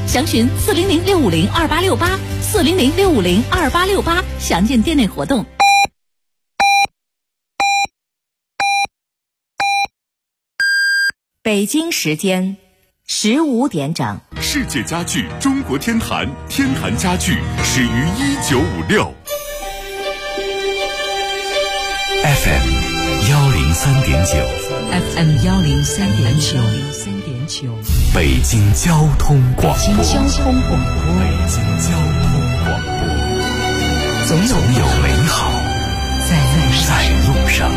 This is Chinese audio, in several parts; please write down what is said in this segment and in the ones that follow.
详询400-650-2868，400-650-2868，详见店内活动。 北京时间15点整。 世界家具中国天坛，天坛家具始于1956。FM 103.9，FM 103.9， 北京交通广播， 北京交通广播，总有美好在路上。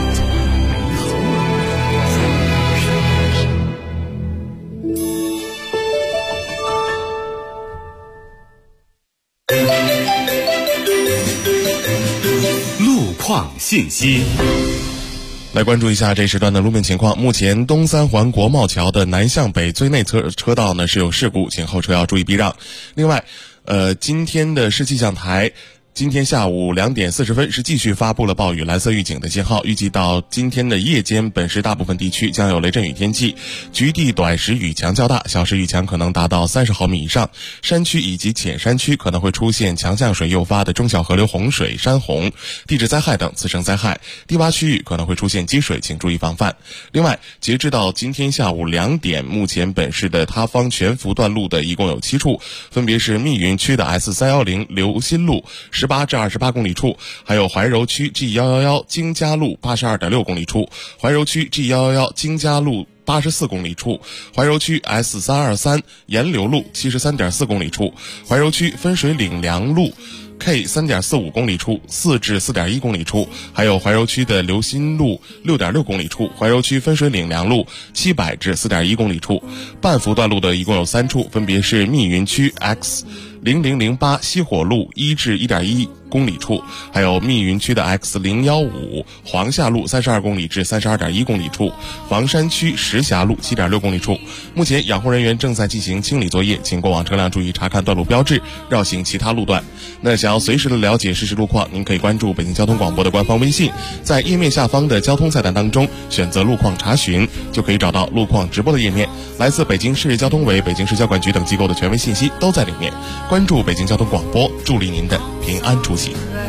路况信息。 来关注一下这时段的路面情况。目前东三环国贸桥的南向北最内侧车道呢是有事故，请后车要注意避让。另外，今天的市气象台今天下午2点40分是继续发布了暴雨蓝色预警的信号，预计到今天的夜间，本市大部分地区将有雷阵雨天气，局地短时雨强较大，小时雨强可能达到30毫米以上，山区以及浅山区可能会出现强降水诱发的中小河流洪水、山洪、地质灾害等次生灾害，低洼区域可能会出现积水，请注意防范。另外，截至到今天下午2点，目前本市的他方全幅段路的一共有7处，分别是密云区的 S310 刘新路18至28公里处，还有怀柔区 G111 京嘉路 82.6 公里处，怀柔区 G111 京嘉路84公里处，怀柔区 S323 沿流路 73.4 公里处，怀柔区分水岭梁路K 3.45 公里处4至4.1公里处，还有怀柔区的刘新路 6.6 公里处，怀柔区分水岭梁路700至4.1公里处。半幅段路的一共有3处，分别是密云区 X0008 西火路1至1.1公里处，还有密云区的 X015 黄下路32公里至32.1公里处，房山区石峡路7.6公里处。目前养护人员正在进行清理作业，请过往车辆注意查看段路标志，绕行其他路段。那想要随时的了解实时路况，您可以关注北京交通广播的官方微信，在页面下方的交通菜单当中选择路况查询，就可以找到路况直播的页面，来自北京市交通委、北京市交管局等机构的权威信息都在里面。关注北京交通广播，助力您的平安出行。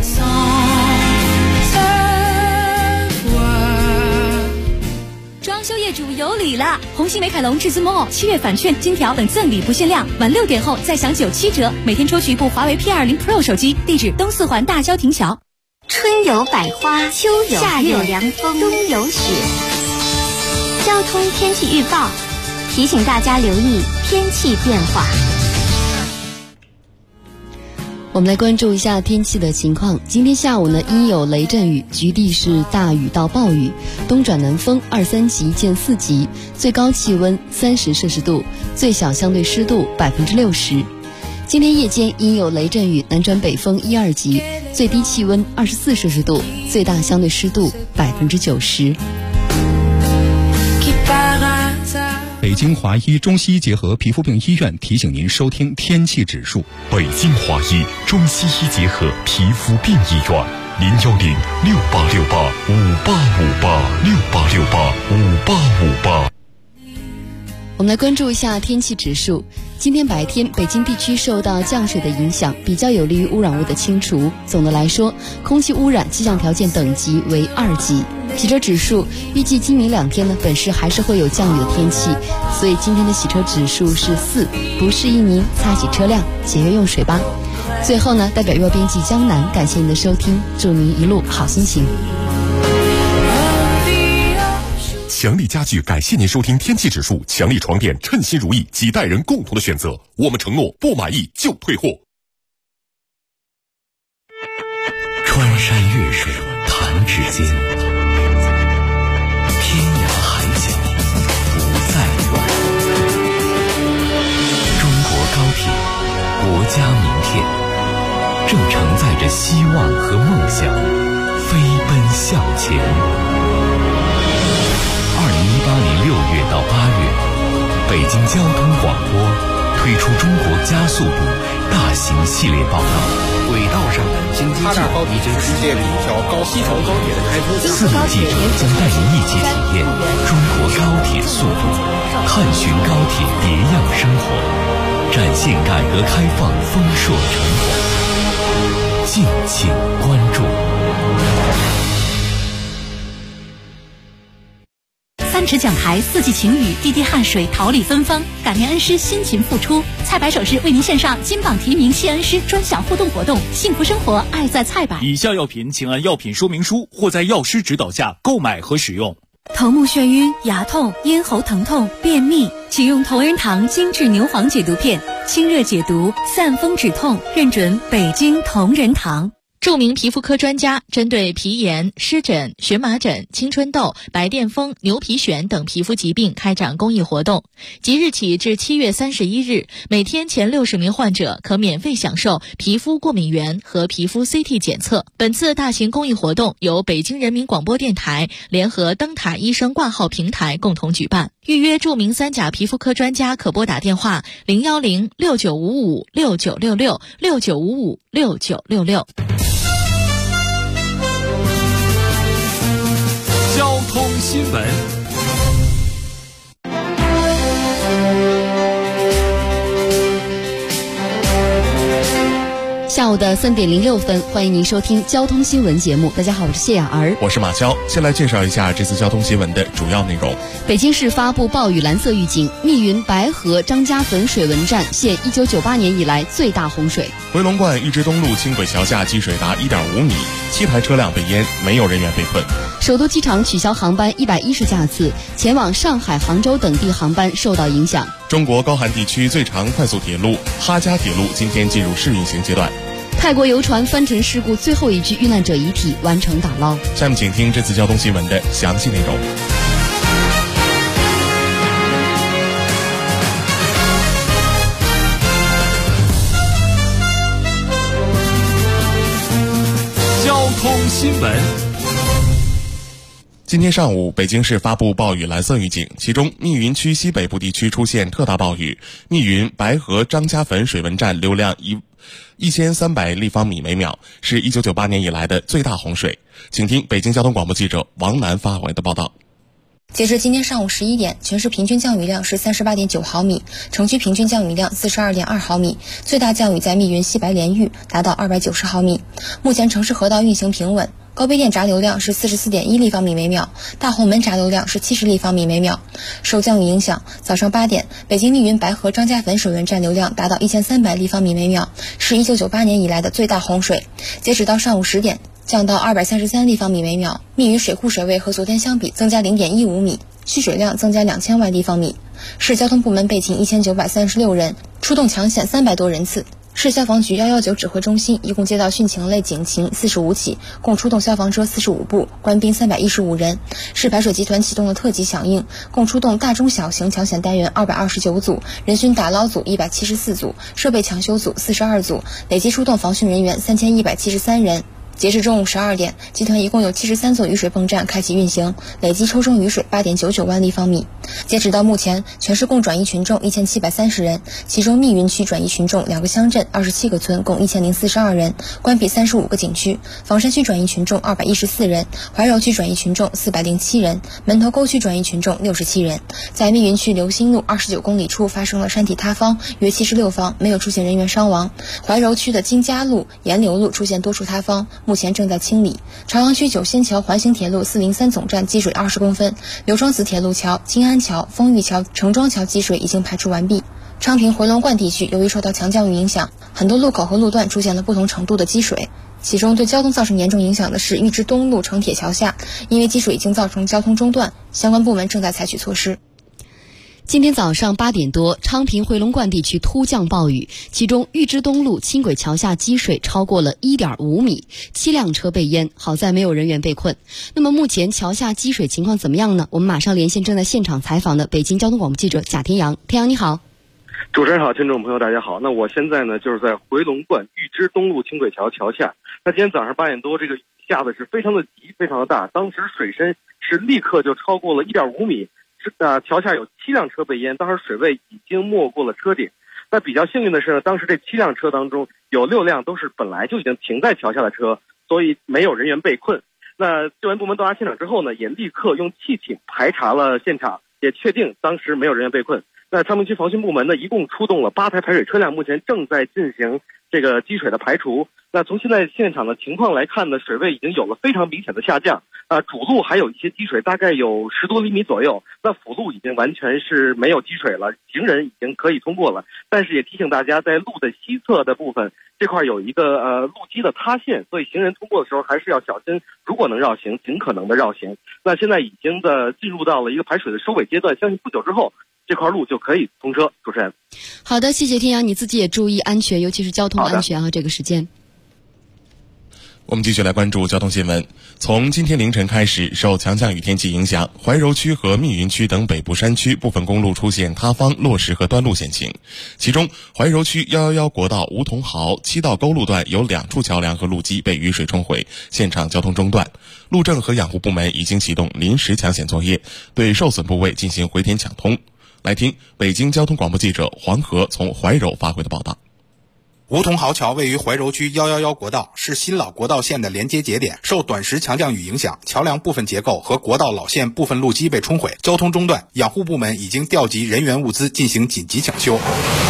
装修业主有礼了！红星美凯龙至尊 Mall7月返券、金条等赠礼不限量，晚6点后再享97折，每天抽取一部华为 P20 Pro 手机。地址东四环大郊亭桥。 春有百花，秋有夏有凉风，冬有雪。交通天气预报提醒大家留意天气变化。 我们来关注一下天气的情况。今天下午呢，阴有雷阵雨，局地是大雨到暴雨，东转南风2、3级见4级，最高气温30摄氏度，最小相对湿度60%。今天夜间阴有雷阵雨，南转北风1、2级，最低气温24摄氏度，最大相对湿度90%。 北京华医中西医结合皮肤病医院提醒您收听天气指数。 北京华医中西医结合皮肤病医院，010-6868-5858，6868-5858。 我们来关注一下天气指数。今天白天，北京地区受到降水的影响，比较有利于污染物的清除。总的来说，空气污染气象条件等级为2级。洗车指数预计今明2天呢，本市还是会有降雨的天气，所以今天的洗车指数是4，不适宜您擦洗车辆，节约用水吧。最后呢，代表弱编辑江南，感谢您的收听，祝您一路好心情。 强力家具感谢您收听天气指数，强力床垫称心如意，几代人共同的选择，我们承诺不满意就退货。 穿山越水弹指间，天涯海角不再远。中国高铁，国家名片，正承载着希望和梦想，飞奔向前。2018年6月到8月，北京交通广播推出中国加速度大型系列报道。 轨道上的京津冀高铁世界第一条西成高铁的开通 ，4路记者将带您一起体验中国高铁速度，探寻高铁别样生活。 展现改革开放丰硕成果。敬请关注。 三尺讲台，四季晴雨，滴滴汗水，桃李芬芳。感念恩师辛勤付出，菜百首饰为您献上金榜题名谢恩师专享互动活动，幸福生活，爱在菜百。 以下药品请按药品说明书或在药师指导下购买和使用。 头目眩晕、牙痛、咽喉疼痛、便秘，请用同仁堂精致牛黄解毒片，清热解毒，散风止痛，认准北京同仁堂。 著名皮肤科专家针对皮炎、湿疹、荨麻疹、青春痘、白癜风、牛皮癣等皮肤疾病开展公益活动。即日起至7月31日，每天前60名患者可免费享受皮肤过敏原和皮肤 CT 检测。本次大型公益活动由北京人民广播电台联合灯塔医生挂号平台共同举办。预约著名三甲皮肤科专家可拨打电话010-6955-6966，6955-6966。 交通新闻。 下午的3点06分，欢迎您收听交通新闻节目。大家好，我是谢雅儿， 我是马潇。先来介绍一下这次交通新闻的主要内容。 北京市发布暴雨蓝色预警，密云白河张家坟水文站现1998年以来最大洪水。 回龙观玉芝东路轻轨桥下积水达1.5米，7台车辆被淹，没有人员被困。 首都机场取消航班110架次，前往上海、杭州等地航班受到影响。 中国高寒地区最长快速铁路哈嘉铁路今天进入试运行阶段。 泰国游船翻沉事故最后一具遇难者遗体完成打捞。 下面请听这次交通新闻的详细内容。 交通新闻。 今天上午，北京市发布暴雨蓝色预警，其中密云区西北部地区出现特大暴雨，密云白河张家坟水文站流量1300立方米每秒，是1998年以来的最大洪水。请听北京交通广播记者王楠发回的报道。 截至今天上午11点，全市平均降雨量是38.9毫米，城区平均降雨量42.2毫米，最大降雨在密云西白莲峪达到290毫米。目前城市河道运行平稳，高碑店闸流量是44.1立方米每秒，大红门闸流量是70立方米每秒。受降雨影响，早上8点，北京密云白河张家坟水文站流量达到1300立方米每秒，是1998年以来的最大洪水。截止到上午10点，降到233立方米每秒，密云水库水位和昨天相比增加0.15米，蓄水量增加2000万立方米。市交通部门备勤1936人，出动抢险300多人次。市消防局119指挥中心一共接到汛情类警情45起，共出动消防车45部，官兵315人。市排水集团启动了特级响应，共出动大中小型抢险单元229组，人巡打捞组174组，设备抢修组42组，累计出动防汛人员3173人。截至中午12点，集团一共有73座雨水泵站开启运行，累计抽生雨水8.99万立方米。截止到目前，全市共转移群众1730人，其中密云区转移群众2个乡镇27个村共1042人，关闭35个景区。房山区转移群众214人，怀柔区转移群众407人，门头沟区转移群众67人。在密云区流星路29公里处发生了山体塌方，约76方，没有出现人员伤亡。怀柔区的金家路、沿流路出现多处塌方，目前正在清理。朝阳区九仙桥环形铁路403总站积水20公分，刘庄子铁路桥、金安桥、丰裕桥、城庄桥积水已经排除完毕。昌平回龙观地区由于受到强降雨影响，很多路口和路段出现了不同程度的积水，其中对交通造成严重影响的是玉芝东路城铁桥下，因为积水已经造成交通中断，相关部门正在采取措施。 今天早上8点多，昌平回龙观地区突降暴雨，其中玉芝东路轻轨桥下积水超过了1.5米，7辆车被淹，好在没有人员被困。那么目前桥下积水情况怎么样呢？我们马上连线正在现场采访的北京交通广播记者贾天阳。天阳你好。 主持人好，听众朋友大家好。那我现在呢就是在回龙观玉芝东路轻轨桥桥下。那今天早上8点多，这个下的是非常的急，非常的大，当时水深是立刻就超过了1.5米。桥下有7辆车被淹，当时水位已经没过了车顶。那比较幸运的是呢，当时这7辆车当中有6辆都是本来就已经停在桥下的车，所以没有人员被困。那救援部门到达现场之后呢，也立刻用汽艇排查了现场，也确定当时没有人员被困。 那昌平区防汛部门呢，一共出动了8台排水车辆，目前正在进行这个积水的排除。那从现在现场的情况来看呢，水位已经有了非常明显的下降。主路还有一些积水，大概有10多厘米左右。那辅路已经完全是没有积水了，行人已经可以通过了。但是也提醒大家，在路的西侧的部分，这块有一个路基的塌陷，所以行人通过的时候还是要小心，如果能绕行，尽可能的绕行。那现在已经进入到了一个排水的收尾阶段，相信不久之后这块路就可以通车。主持人， 好的，谢谢天阳，你自己也注意安全，尤其是交通安全啊，这个时间。 我们继续来关注交通新闻。从今天凌晨开始，受强降雨天气影响，怀柔区和密云区等北部山区部分公路出现塌方、落石和端路险情。其中，怀柔区111国道梧桐壕7道沟路段有2处桥梁和路基被雨水冲毁，现场交通中断。路政和养护部门已经启动临时抢险作业，对受损部位进行回填抢通。来听北京交通广播记者黄河从怀柔发回的报道。 梧桐壕桥位于怀柔区111国道，是新老国道线的连接节点。受短时强降雨影响，桥梁部分结构和国道老线部分路基被冲毁，交通中断。养护部门已经调集人员物资进行紧急抢修。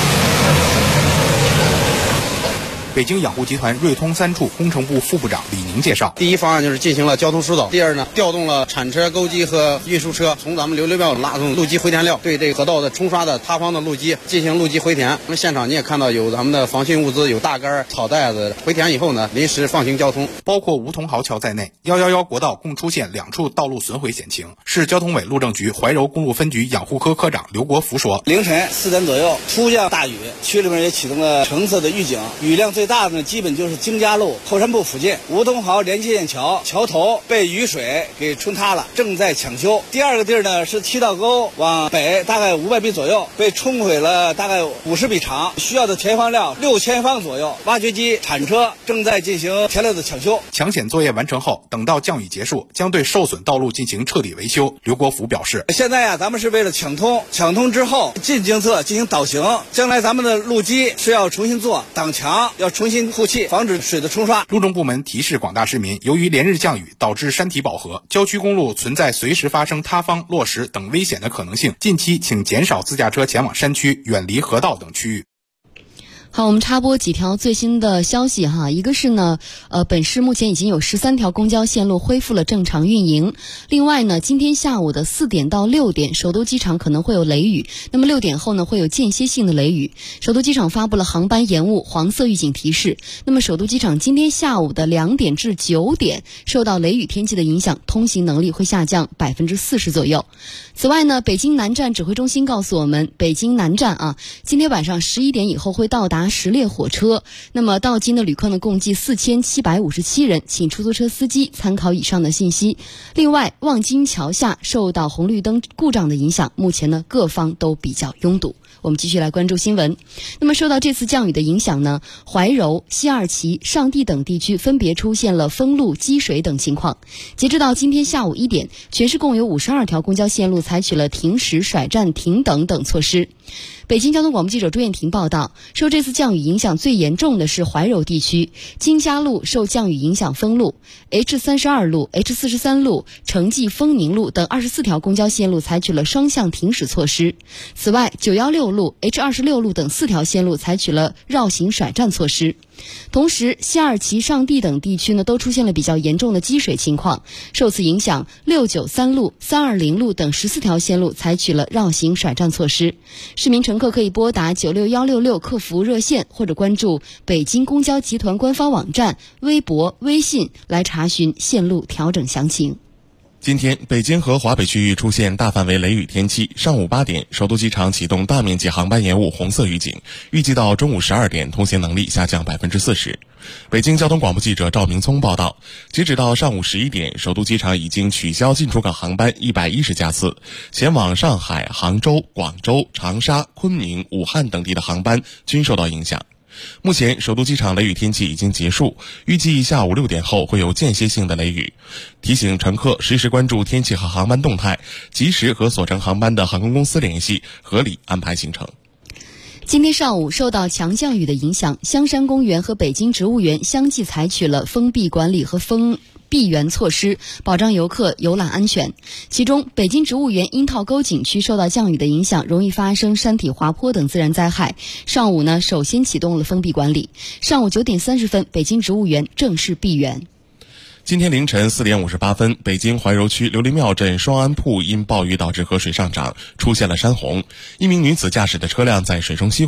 北京养护集团瑞通3处工程部副部长李宁介绍， 第一方案就是进行了交通疏导，第二呢，调动了铲车、钩机和运输车，从咱们流料拉动路基回填料，对这个河道的冲刷的塌方的路基进行路基回填。那么现场你也看到有咱们的防汛物资，有大杆、草袋子，回填以后呢，临时放行交通。 包括梧桐壕桥在内，111国道共出现2处道路损毁险情。市交通委路政局怀柔公路分局养护科科长刘国福说， 凌晨4点左右突降大雨，区里面也启动了橙色的预警，雨量最大的呢，基本就是京家路后山部附近梧桐壕连接线桥头被雨水给冲塌了，正在抢修。第二个地儿呢是7道沟往北大概500米左右，被冲毁了大概50米长，需要的填方量6000方左右，挖掘机、铲车正在进行填料的抢修。 抢险作业完成后，等到降雨结束，将对受损道路进行彻底维修。刘国福表示， 现在咱们是为了抢通之后进京侧进行导行，将来咱们的路基是要重新做，挡墙要重新护气，防止水的冲刷。 路政部门提示广大市民，由于连日降雨导致山体饱和，郊区公路存在随时发生塌方、落石等危险的可能性，近期请减少自驾车前往山区，远离河道等区域。 好，我们插播几条最新的消息哈。一个是呢，本市目前已经有13条公交线路恢复了正常运营。另外呢，今天下午的4点到6点，首都机场可能会有雷雨。那么6点后呢，会有间歇性的雷雨。首都机场发布了航班延误黄色预警提示。那么首都机场今天下午的2点至9点，受到雷雨天气的影响，通行能力会下降40%左右。此外呢，北京南站指挥中心告诉我们，北京南站今天晚上11点以后会到达10列火车，那么到京的旅客呢共计4757人，请出租车司机参考以上的信息。另外，望京桥下受到红绿灯故障的影响，目前呢各方都比较拥堵。我们继续来关注新闻。那么受到这次降雨的影响呢，怀柔、西二旗、上地等地区分别出现了封路、积水等情况。截止到今天下午1点，全市共有52条公交线路采取了停驶、甩站、停等等措施。北京交通广播记者朱艳婷报道，受这次降雨影响最严重的是怀柔地区，京嘉路受降雨影响封路， H32 路、H43 路、城际丰宁路等24条公交线路采取了双向停驶措施。此外，916路、H26 路等4条线路采取了绕行甩站措施。同时，西二旗、上地等地区呢都出现了比较严重的积水情况，受此影响，693路、320路等14条线路采取了绕行甩站措施。市民乘客可以拨打96166客服热线，或者关注北京公交集团官方网站、微博、微信来查询线路调整详情。 今天，北京和华北区域出现大范围雷雨天气。上午8点，首都机场启动大面积航班延误红色预警，预计到中午12点，通行能力下降40%。北京交通广播记者赵明聪报道，截止到上午11点，首都机场已经取消进出港航班110架次，前往上海、杭州、广州、长沙、昆明、武汉等地的航班均受到影响。目前首都机场雷雨天气已经结束，预计下午6点后会有间歇性的雷雨。提醒乘客实时关注天气和航班动态，及时和所乘航班的航空公司联系，合理安排行程。 今天上午受到强降雨的影响，香山公园和北京植物园相继采取了封闭管理和封闭园措施，保障游客游览安全。其中，北京植物园樱桃沟景区受到降雨的影响，容易发生山体滑坡等自然灾害。上午呢，首先启动了封闭管理。上午9点30分，北京植物园正式闭园。 今天凌晨4点58分，北京怀柔区琉璃庙镇双安铺因暴雨导致河水上涨，出现了山洪。一名女子驾驶的车辆在水中熄火。